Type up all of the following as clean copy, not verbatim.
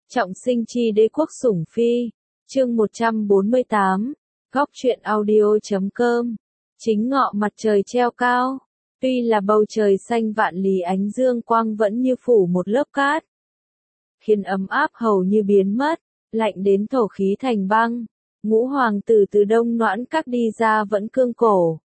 Trọng sinh chi đế quốc sủng phi, chương 148, góc truyện audio.com. Chính ngọ mặt trời treo cao, tuy là bầu trời xanh vạn lý ánh dương quang vẫn như phủ một lớp cát, khiến ấm áp hầu như biến mất, lạnh đến thổ khí thành băng. Ngũ hoàng tử từ Đông Noãn Các đi ra vẫn cương cổ.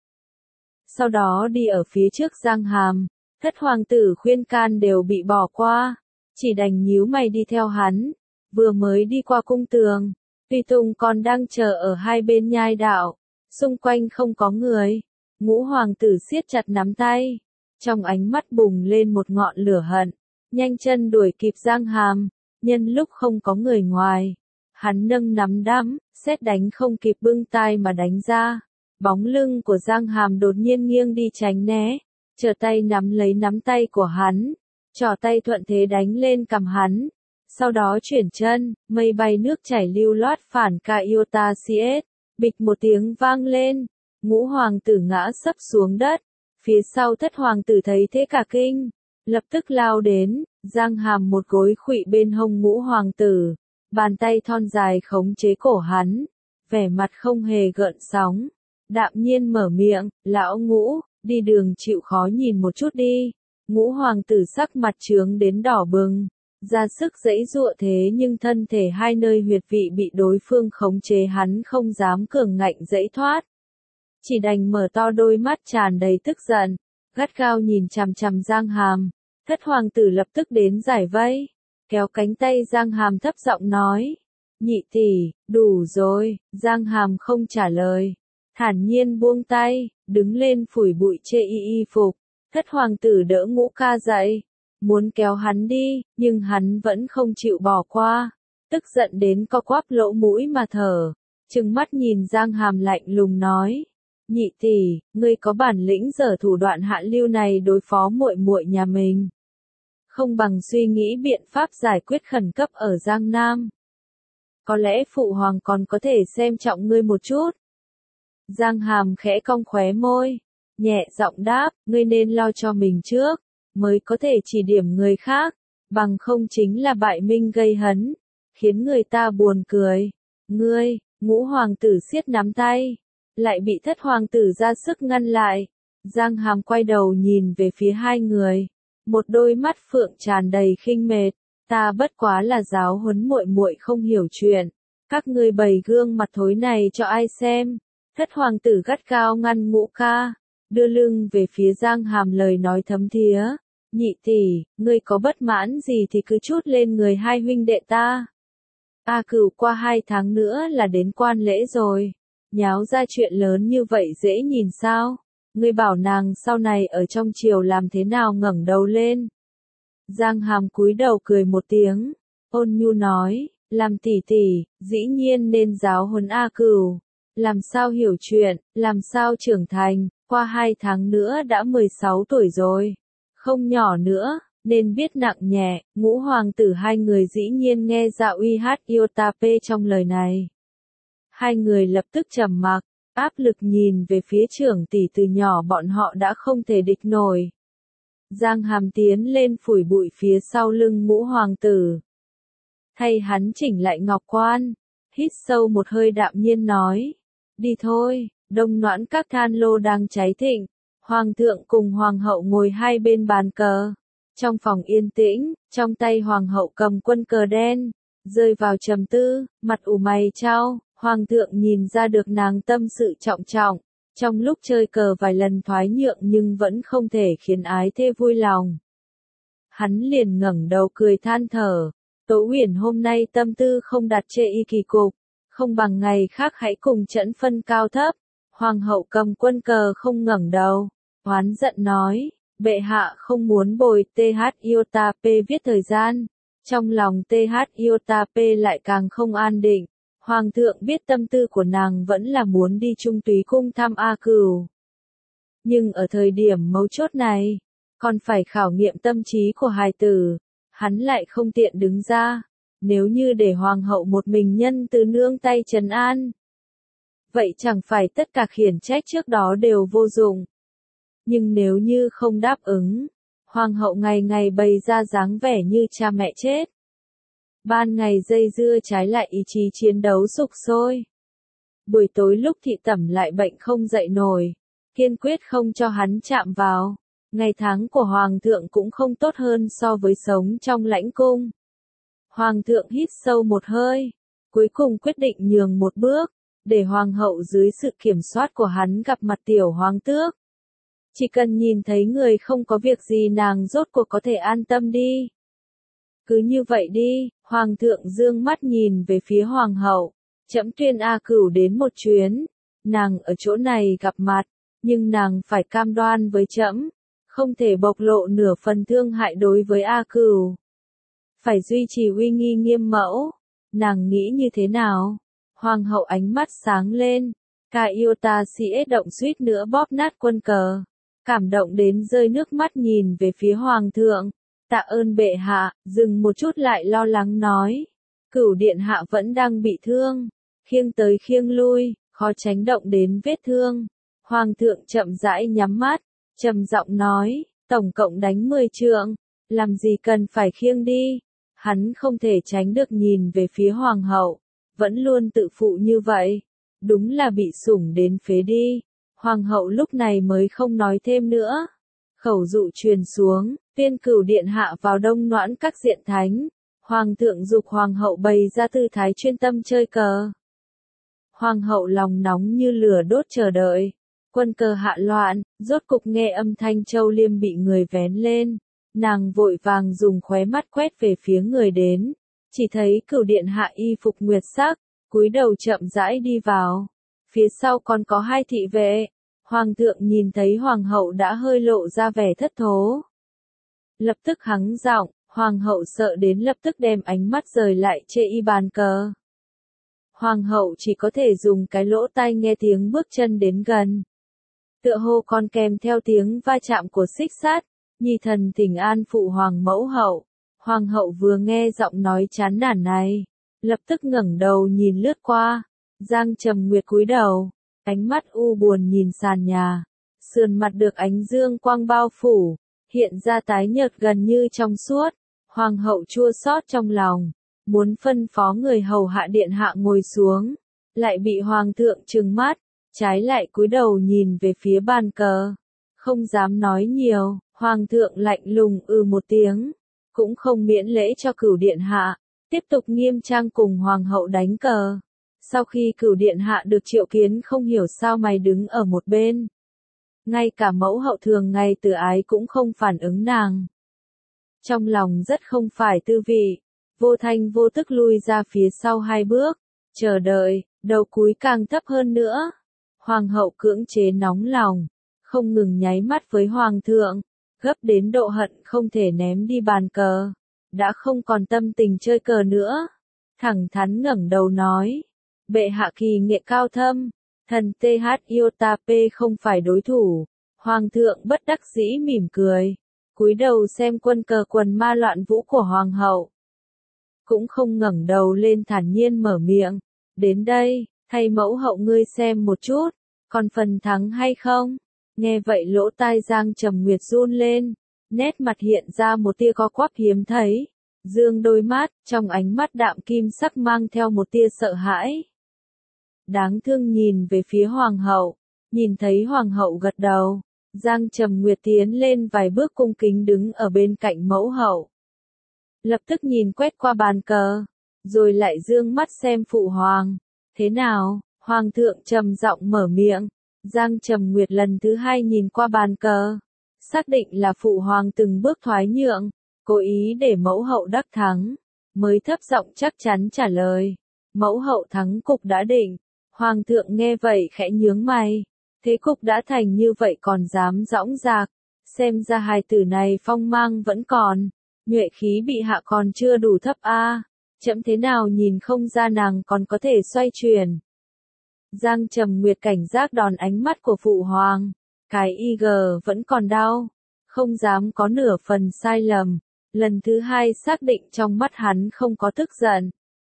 Sau đó đi ở phía trước Giang Hàm, thất hoàng tử khuyên can đều bị bỏ qua, chỉ đành nhíu mày đi theo hắn. Vừa mới đi qua cung tường, Tùy Tùng còn đang chờ ở hai bên nhai đạo, xung quanh không có người. Ngũ hoàng tử siết chặt nắm tay, trong ánh mắt bùng lên một ngọn lửa hận, nhanh chân đuổi kịp Giang Hàm, nhân lúc không có người ngoài. Hắn nâng nắm đấm, sét đánh không kịp bưng tai mà đánh ra. Bóng lưng của Giang Hàm đột nhiên nghiêng đi tránh né, trở tay nắm lấy nắm tay của hắn, trỏ tay thuận thế đánh lên cằm hắn. Sau đó chuyển chân, mây bay nước chảy lưu loát phản ca iota cs, bịch một tiếng vang lên, ngũ hoàng tử ngã sấp xuống đất. Phía sau thất hoàng tử thấy thế cả kinh, lập tức lao đến, Giang Hàm một gối khuỵu bên hông ngũ hoàng tử, bàn tay thon dài khống chế cổ hắn, vẻ mặt không hề gợn sóng, đạm nhiên mở miệng, lão Ngũ, đi đường chịu khó nhìn một chút đi. Ngũ hoàng tử sắc mặt trướng đến đỏ bừng, ra sức giãy giụa thế nhưng thân thể hai nơi huyệt vị bị đối phương khống chế hắn không dám cường ngạnh giãy thoát. Chỉ đành mở to đôi mắt tràn đầy tức giận, gắt gao nhìn chằm chằm Giang Hàm. Thất hoàng tử lập tức đến giải vây, kéo cánh tay Giang Hàm thấp giọng nói, nhị tỷ, đủ rồi. Giang Hàm không trả lời, thản nhiên buông tay, đứng lên phủi bụi chê y phục. Thất hoàng tử đỡ Ngũ ca dậy, muốn kéo hắn đi, nhưng hắn vẫn không chịu bỏ qua, tức giận đến co quắp lỗ mũi mà thở, trừng mắt nhìn Giang Hàm lạnh lùng nói, nhị tỷ, ngươi có bản lĩnh giở thủ đoạn hạ lưu này đối phó muội muội nhà mình, không bằng suy nghĩ biện pháp giải quyết khẩn cấp ở Giang Nam. Có lẽ phụ hoàng còn có thể xem trọng ngươi một chút. Giang Hàm khẽ cong khóe môi, nhẹ giọng đáp, ngươi nên lo cho mình trước, mới có thể chỉ điểm người khác, bằng không chính là bại minh gây hấn, khiến người ta buồn cười. Ngươi, ngũ hoàng tử siết nắm tay, lại bị thất hoàng tử ra sức ngăn lại. Giang Hàm quay đầu nhìn về phía hai người, một đôi mắt phượng tràn đầy khinh mệt, ta bất quá là giáo huấn muội muội không hiểu chuyện, các ngươi bày gương mặt thối này cho ai xem. Thất hoàng tử gắt gao ngăn Ngũ ca, đưa lưng về phía Giang Hàm lời nói thấm thía, nhị tỷ, ngươi có bất mãn gì thì cứ trút lên người hai huynh đệ ta. A Cửu qua 2 tháng nữa là đến quan lễ rồi, nháo ra chuyện lớn như vậy dễ nhìn sao, ngươi bảo nàng sau này ở trong triều làm thế nào ngẩng đầu lên. Giang Hàm cúi đầu cười một tiếng, ôn nhu nói, làm tỷ tỷ, dĩ nhiên nên giáo huấn A Cửu. Làm sao hiểu chuyện, làm sao trưởng thành, qua 2 tháng nữa đã 16 tuổi rồi, không nhỏ nữa, nên biết nặng nhẹ. Ngũ hoàng tử hai người dĩ nhiên nghe ra uy hát iota p trong lời này. Hai người lập tức trầm mặc, áp lực nhìn về phía trưởng tỷ từ nhỏ bọn họ đã không thể địch nổi. Giang Hàm tiến lên phủi bụi phía sau lưng ngũ hoàng tử, thay hắn chỉnh lại ngọc quan, hít sâu một hơi đạm nhiên nói, đi thôi. Đông Noãn Các than lô đang cháy thịnh, hoàng thượng cùng hoàng hậu ngồi hai bên bàn cờ. Trong phòng yên tĩnh, trong tay hoàng hậu cầm quân cờ đen, rơi vào trầm tư, mặt ủ mày chau. Hoàng thượng nhìn ra được nàng tâm sự trọng trọng, trong lúc chơi cờ vài lần thoái nhượng nhưng vẫn không thể khiến ái thê vui lòng. Hắn liền ngẩng đầu cười than thở, Tố Huyền hôm nay tâm tư không đặt chê y kỳ cục, không bằng ngày khác hãy cùng trẫn phân cao thấp. Hoàng hậu cầm quân cờ không ngẩng đầu, oán giận nói, bệ hạ không muốn bồi TH iota p viết thời gian, trong lòng TH iota p lại càng không an định. Hoàng thượng biết tâm tư của nàng vẫn là muốn đi Trung Túy cung thăm A Cửu, nhưng ở thời điểm mấu chốt này, còn phải khảo nghiệm tâm trí của hài tử, hắn lại không tiện đứng ra. Nếu như để hoàng hậu một mình nhân từ nương tay trấn an, vậy chẳng phải tất cả khiển trách trước đó đều vô dụng. Nhưng nếu như không đáp ứng, hoàng hậu ngày ngày bày ra dáng vẻ như cha mẹ chết, Ban ngày dây dưa trái lại ý chí chiến đấu sục sôi. Buổi tối lúc thị tẩm lại bệnh không dậy nổi, kiên quyết không cho hắn chạm vào. Ngày tháng của Hoàng thượng cũng không tốt hơn so với sống trong lãnh cung. Hoàng thượng hít sâu một hơi, cuối cùng quyết định nhường một bước, để Hoàng hậu dưới sự kiểm soát của hắn gặp mặt tiểu hoàng tước. Chỉ cần nhìn thấy người không có việc gì nàng rốt cuộc có thể an tâm đi. Cứ như vậy đi, Hoàng thượng dương mắt nhìn về phía Hoàng hậu, trẫm tuyên A Cửu đến một chuyến, nàng ở chỗ này gặp mặt, nhưng nàng phải cam đoan với trẫm, không thể bộc lộ nửa phần thương hại đối với A Cửu. Phải duy trì uy nghi nghiêm mẫu, nàng nghĩ như thế nào? Hoàng hậu ánh mắt sáng lên, ca yêu ta sĩ động suýt nữa bóp nát quân cờ, cảm động đến rơi nước mắt nhìn về phía Hoàng thượng. Tạ ơn bệ hạ, dừng một chút lại lo lắng nói. Cửu điện hạ vẫn đang bị thương, khiêng tới khiêng lui, khó tránh động đến vết thương. Hoàng thượng chậm rãi nhắm mắt, trầm giọng nói, tổng cộng đánh 10 trượng, làm gì cần phải khiêng đi. Hắn không thể tránh được nhìn về phía hoàng hậu, vẫn luôn tự phụ như vậy, đúng là bị sủng đến phế đi. Hoàng hậu lúc này mới không nói thêm nữa. Khẩu dụ truyền xuống, Tuyên Cửu điện hạ vào đông noãn các diện thánh, hoàng thượng dục hoàng hậu bày ra tư thái chuyên tâm chơi cờ. Hoàng hậu lòng nóng như lửa đốt chờ đợi, quân cờ hạ loạn, rốt cục nghe âm thanh châu liêm bị người vén lên, nàng vội vàng dùng khóe mắt quét về phía người đến, chỉ thấy Cửu điện hạ y phục nguyệt sắc, cúi đầu chậm rãi đi vào, phía sau còn có 2 thị vệ. Hoàng thượng nhìn thấy hoàng hậu đã hơi lộ ra vẻ thất thố. Lập tức hắng giọng, hoàng hậu sợ đến lập tức đem ánh mắt rời lại chê y bàn cờ. Hoàng hậu chỉ có thể dùng cái lỗ tai nghe tiếng bước chân đến gần. Tựa hồ còn kèm theo tiếng va chạm của xích sắt, nhi thần thỉnh an phụ hoàng mẫu hậu. Hoàng hậu vừa nghe giọng nói chán nản này, lập tức ngẩng đầu nhìn lướt qua, Giang Trầm Nguyệt cúi đầu. Ánh mắt u buồn nhìn sàn nhà, sườn mặt được ánh dương quang bao phủ, hiện ra tái nhợt gần như trong suốt. Hoàng hậu chua xót trong lòng, muốn phân phó người hầu hạ điện hạ ngồi xuống, lại bị hoàng thượng trừng mắt, trái lại cúi đầu nhìn về phía bàn cờ, không dám nói nhiều. Hoàng thượng lạnh lùng một tiếng, cũng không miễn lễ cho Cửu điện hạ, tiếp tục nghiêm trang cùng hoàng hậu đánh cờ. Sau khi Cửu điện hạ được triệu kiến không hiểu sao mày đứng ở một bên. Ngay cả mẫu hậu thường ngày từ ái cũng không phản ứng nàng. Trong lòng rất không phải tư vị, vô thanh vô tức lui ra phía sau 2 bước, chờ đợi, đầu cúi càng thấp hơn nữa. Hoàng hậu cưỡng chế nóng lòng, không ngừng nháy mắt với hoàng thượng, gấp đến độ hận không thể ném đi bàn cờ, đã không còn tâm tình chơi cờ nữa. Thẳng thắn ngẩng đầu nói. Bệ hạ kỳ nghệ cao thâm, thần TH Iota P không phải đối thủ. Hoàng thượng bất đắc dĩ mỉm cười, cúi đầu xem quân cờ quần ma loạn vũ của hoàng hậu. Cũng không ngẩng đầu lên thản nhiên mở miệng, đến đây, thay mẫu hậu ngươi xem một chút, còn phần thắng hay không? Nghe vậy lỗ tai Giang Trầm Nguyệt run lên, nét mặt hiện ra một tia co quắp hiếm thấy, dương đôi mắt, trong ánh mắt đạm kim sắc mang theo một tia sợ hãi. Đáng thương nhìn về phía hoàng hậu, nhìn thấy hoàng hậu gật đầu, Giang Trầm Nguyệt tiến lên vài bước cung kính đứng ở bên cạnh mẫu hậu. Lập tức nhìn quét qua bàn cờ, rồi lại dương mắt xem phụ hoàng. Thế nào? Hoàng thượng trầm giọng mở miệng. Giang Trầm Nguyệt lần thứ 2 nhìn qua bàn cờ, xác định là phụ hoàng từng bước thoái nhượng, cố ý để mẫu hậu đắc thắng, mới thấp giọng chắc chắn trả lời. Mẫu hậu thắng cục đã định. Hoàng thượng nghe vậy khẽ nhướng mày, thế cục đã thành như vậy còn dám dõng dạc, xem ra hài tử này phong mang vẫn còn, nhuệ khí bị hạ còn chưa đủ thấp a. Chậm thế nào nhìn không ra nàng còn có thể xoay chuyển. Giang Trầm Nguyệt cảnh giác đòn ánh mắt của phụ hoàng, cái IG vẫn còn đau, không dám có nửa phần sai lầm, lần thứ 2 xác định trong mắt hắn không có tức giận.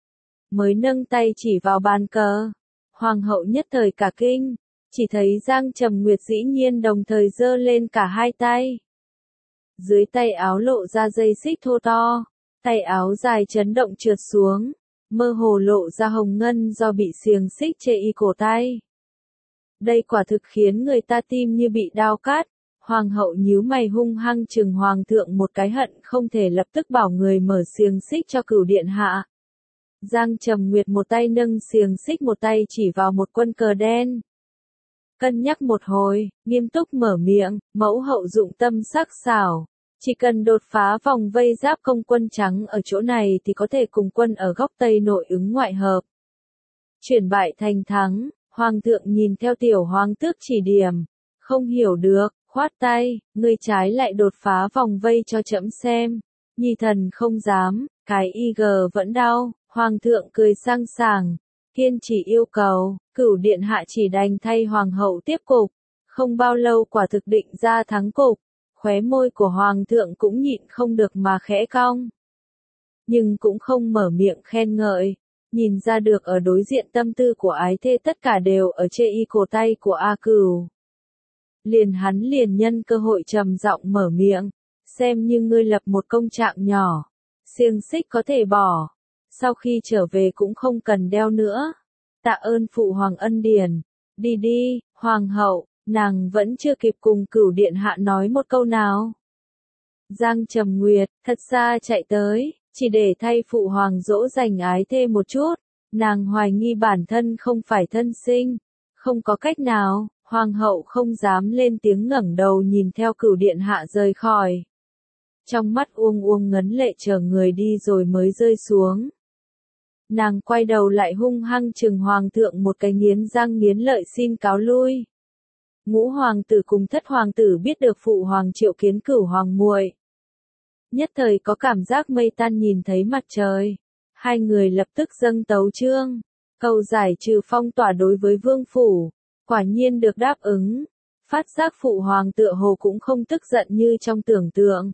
Mới nâng tay chỉ vào bàn cờ. Hoàng hậu nhất thời cả kinh, chỉ thấy Giang Trầm Nguyệt dĩ nhiên đồng thời giơ lên cả 2 tay. Dưới tay áo lộ ra dây xích thô to, tay áo dài chấn động trượt xuống, mơ hồ lộ ra hồng ngân do bị xiềng xích chê y cổ tay. Đây quả thực khiến người ta tim như bị đao cắt. Hoàng hậu nhíu mày hung hăng chừng hoàng thượng một cái, hận không thể lập tức bảo người mở xiềng xích cho Cửu điện hạ. Giang Trầm Nguyệt một tay nâng xiềng xích, một tay chỉ vào một quân cờ đen. Cân nhắc một hồi, nghiêm túc mở miệng, mẫu hậu dụng tâm sắc sảo. Chỉ cần đột phá vòng vây giáp công quân trắng ở chỗ này thì có thể cùng quân ở góc Tây nội ứng ngoại hợp. Chuyển bại thành thắng, hoàng thượng nhìn theo tiểu hoàng tước chỉ điểm. Không hiểu được, khoát tay, ngươi trái lại đột phá vòng vây cho trẫm xem. Nhi thần không dám, cái IG vẫn đau, hoàng thượng cười sang sảng. Kiên chỉ yêu cầu, Cửu điện hạ chỉ đành thay hoàng hậu tiếp cục. Không bao lâu quả thực định ra thắng cục. Khóe môi của hoàng thượng cũng nhịn không được mà khẽ cong. Nhưng cũng không mở miệng khen ngợi. Nhìn ra được ở đối diện tâm tư của ái thê tất cả đều ở chê y cổ tay của A Cửu. Hắn liền nhân cơ hội trầm giọng mở miệng. Xem như ngươi lập một công trạng nhỏ. Xiềng xích có thể bỏ. Sau khi trở về cũng không cần đeo nữa. Tạ ơn phụ hoàng ân điển. Đi đi, hoàng hậu. Nàng vẫn chưa kịp cùng Cửu điện hạ nói một câu nào. Giang Trầm Nguyệt, thật ra chạy tới, chỉ để thay phụ hoàng dỗ dành ái thê một chút. Nàng hoài nghi bản thân không phải thân sinh. Không có cách nào, hoàng hậu không dám lên tiếng, ngẩng đầu nhìn theo Cửu điện hạ rời khỏi. Trong mắt uông ngấn lệ chờ người đi rồi mới rơi xuống. Nàng quay đầu lại hung hăng chừng hoàng thượng một cái, nghiến răng nghiến lợi xin cáo lui. Ngũ hoàng tử cùng thất hoàng tử biết được phụ hoàng triệu kiến Cửu hoàng muội, nhất thời có cảm giác mây tan nhìn thấy mặt trời. Hai người lập tức dâng tấu chương, cầu giải trừ phong tỏa đối với vương phủ. Quả nhiên được đáp ứng. Phát giác phụ hoàng tựa hồ cũng không tức giận như trong tưởng tượng.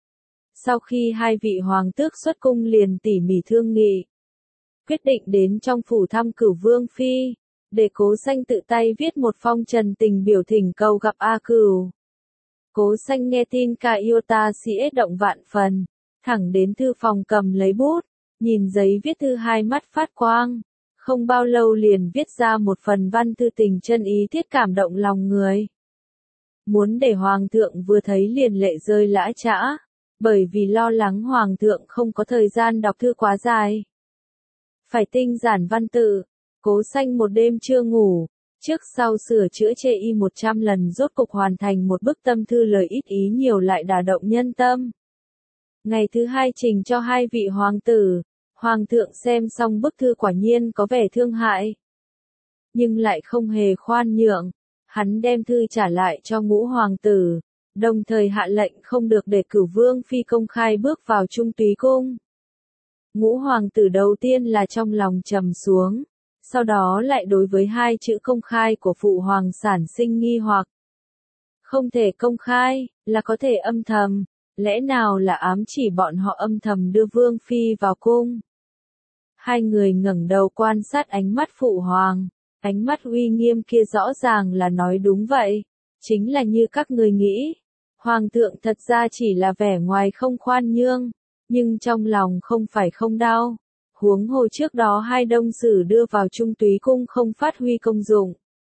Sau khi hai vị hoàng tước xuất cung liền tỉ mỉ thương nghị, quyết định đến trong phủ thăm Cửu vương phi, để Cố Xanh tự tay viết một phong trần tình biểu thỉnh cầu gặp A Cửu. Cố Xanh nghe tin ca Iota sĩ động vạn phần, thẳng đến thư phòng cầm lấy bút, nhìn giấy viết thư hai mắt phát quang. Không bao lâu liền viết ra một phần văn thư tình chân ý thiết cảm động lòng người. Muốn để hoàng thượng vừa thấy liền lệ rơi lã chã, bởi vì lo lắng hoàng thượng không có thời gian đọc thư quá dài. Phải tinh giản văn tự, Cố Xanh một đêm chưa ngủ, trước sau sửa chữa chê y 100 lần rốt cục hoàn thành một bức tâm thư, lời ít ý nhiều lại đả động nhân tâm. Ngày thứ hai trình cho hai vị hoàng tử. Hoàng thượng xem xong bức thư quả nhiên có vẻ thương hại, nhưng lại không hề khoan nhượng. Hắn đem thư trả lại cho ngũ hoàng tử, đồng thời hạ lệnh không được để Cửu vương phi công khai bước vào Trung Túy cung. Ngũ hoàng tử đầu tiên là trong lòng trầm xuống, sau đó lại đối với hai chữ công khai của phụ hoàng sản sinh nghi hoặc. Không thể công khai, là có thể âm thầm, lẽ nào là ám chỉ bọn họ âm thầm đưa vương phi vào cung? Hai người ngẩng đầu quan sát ánh mắt phụ hoàng, ánh mắt uy nghiêm kia rõ ràng là nói đúng vậy, chính là như các người nghĩ. Hoàng thượng thật ra chỉ là vẻ ngoài không khoan nhượng, nhưng trong lòng không phải không đau. Huống hồ trước đó hai đông sử đưa vào Trung Túy cung không phát huy công dụng.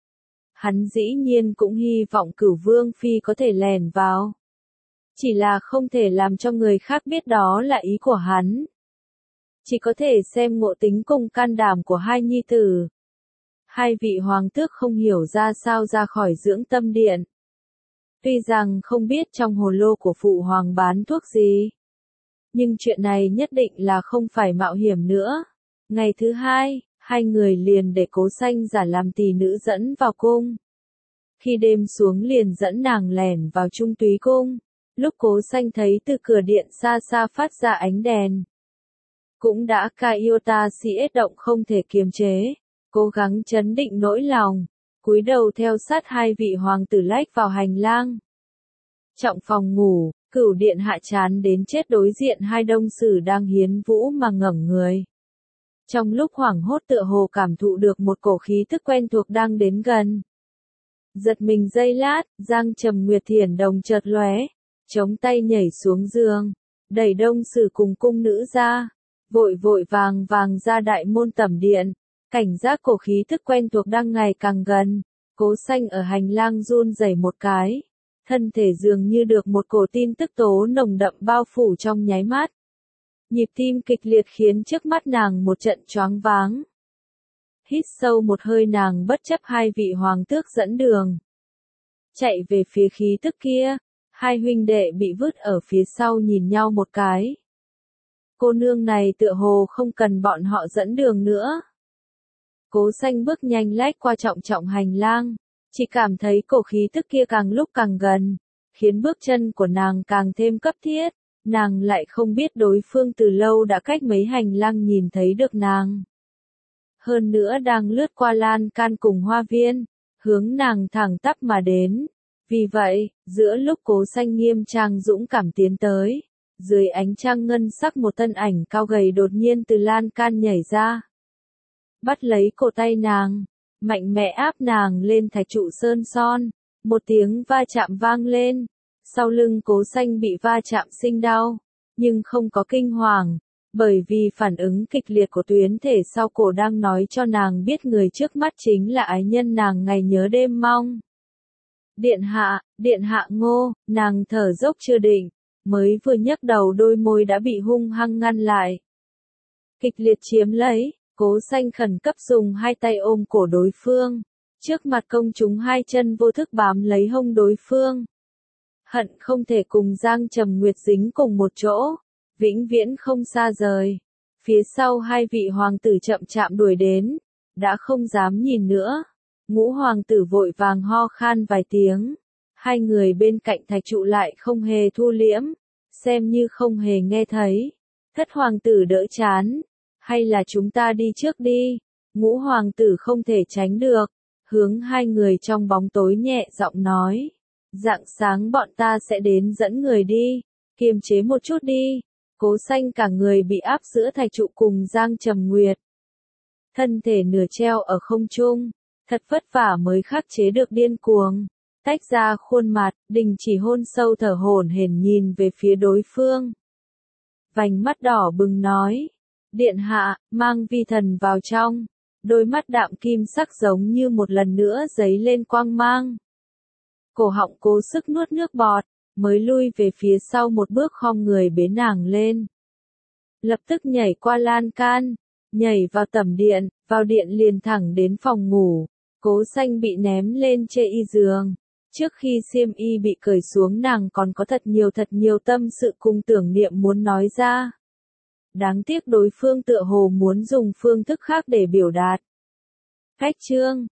Hắn dĩ nhiên cũng hy vọng Cửu vương phi có thể lèn vào. Chỉ là không thể làm cho người khác biết đó là ý của hắn. Chỉ có thể xem ngộ tính cùng can đảm của hai nhi tử. Hai vị hoàng tước không hiểu ra sao ra khỏi dưỡng tâm điện. Tuy rằng không biết trong hồ lô của phụ hoàng bán thuốc gì, nhưng chuyện này nhất định là không phải mạo hiểm nữa. Ngày thứ hai, hai người liền để Cố Xanh giả làm tỳ nữ dẫn vào cung. Khi đêm xuống liền dẫn nàng lẻn vào Trung Túy cung. Lúc Cố Xanh thấy từ cửa điện xa xa phát ra ánh đèn, cũng đã ca Iota sĩ động không thể kiềm chế, cố gắng trấn định nỗi lòng, cúi đầu theo sát hai vị hoàng tử lách vào hành lang. Trọng phòng ngủ, Cửu điện hạ chán đến chết đối diện hai đông sử đang hiến vũ mà ngẩng người. Trong lúc hoảng hốt tựa hồ cảm thụ được một cổ khí tức quen thuộc đang đến gần. Giật mình giây lát, Giang Trầm Nguyệt thiển đồng chợt lóe, chống tay nhảy xuống giường, đẩy Đông Sử cùng cung nữ ra, vội vội vàng vàng ra đại môn tẩm điện, cảnh giác cổ khí thức quen thuộc đang ngày càng gần. Cố Xanh ở hành lang run rẩy một cái, thân thể dường như được một cổ tin tức tố nồng đậm bao phủ trong nháy mắt. Nhịp tim kịch liệt khiến trước mắt nàng một trận choáng váng. Hít sâu một hơi, nàng bất chấp hai vị hoàng tước dẫn đường, chạy về phía khí tức kia. Hai huynh đệ bị vứt ở phía sau nhìn nhau một cái. Cô nương này tựa hồ không cần bọn họ dẫn đường nữa. Cố Xanh bước nhanh lách qua trọng trọng hành lang, chỉ cảm thấy cổ khí tức kia càng lúc càng gần, khiến bước chân của nàng càng thêm cấp thiết. Nàng lại không biết đối phương từ lâu đã cách mấy hành lang nhìn thấy được nàng. Hơn nữa đang lướt qua lan can cùng hoa viên, hướng nàng thẳng tắp mà đến. Vì vậy, giữa lúc Cố Xanh nghiêm trang dũng cảm tiến tới, dưới ánh trăng ngân sắc một thân ảnh cao gầy đột nhiên từ lan can nhảy ra. Bắt lấy cổ tay nàng, mạnh mẽ áp nàng lên thạch trụ sơn son, một tiếng va chạm vang lên. Sau lưng Cố Xanh bị va chạm sinh đau, nhưng không có kinh hoàng, bởi vì phản ứng kịch liệt của tuyến thể sau cổ đang nói cho nàng biết người trước mắt chính là ái nhân nàng ngày nhớ đêm mong. Điện hạ Ngô, nàng thở dốc chưa định, mới vừa nhấc đầu đôi môi đã bị hung hăng ngăn lại. Kịch liệt chiếm lấy, Cố Xanh khẩn cấp dùng hai tay ôm cổ đối phương, trước mặt công chúng hai chân vô thức bám lấy hông đối phương. Hận không thể cùng Giang Trầm Nguyệt dính cùng một chỗ, vĩnh viễn không xa rời. Phía sau hai vị hoàng tử chậm chạm đuổi đến, đã không dám nhìn nữa. Ngũ hoàng tử vội vàng ho khan vài tiếng, hai người bên cạnh thạch trụ lại không hề thu liễm, xem như không hề nghe thấy. Thất hoàng tử đỡ chán, hay là chúng ta đi trước đi. Ngũ hoàng tử không thể tránh được, hướng hai người trong bóng tối nhẹ giọng nói. Rạng sáng bọn ta sẽ đến dẫn người đi, kiềm chế một chút đi. Cố Xanh cả người bị áp giữa thạch trụ cùng Giang Trầm Nguyệt. Thân thể nửa treo ở không trung, thật vất vả mới khắc chế được điên cuồng. Tách ra khuôn mặt, đình chỉ hôn sâu thở hổn hển nhìn về phía đối phương. Vành mắt đỏ bừng nói, điện hạ, mang vi thần vào trong. Đôi mắt đạm kim sắc giống như một lần nữa giấy lên quang mang. Cổ họng cố sức nuốt nước bọt, mới lui về phía sau một bước khom người bế nàng lên. Lập tức nhảy qua lan can, nhảy vào tẩm điện, vào điện liền thẳng đến phòng ngủ. Cố Xanh bị ném lên chê y giường. Trước khi xiêm y bị cởi xuống nàng còn có thật nhiều tâm sự cùng tưởng niệm muốn nói ra. Đáng tiếc đối phương tựa hồ muốn dùng phương thức khác để biểu đạt. Khách chương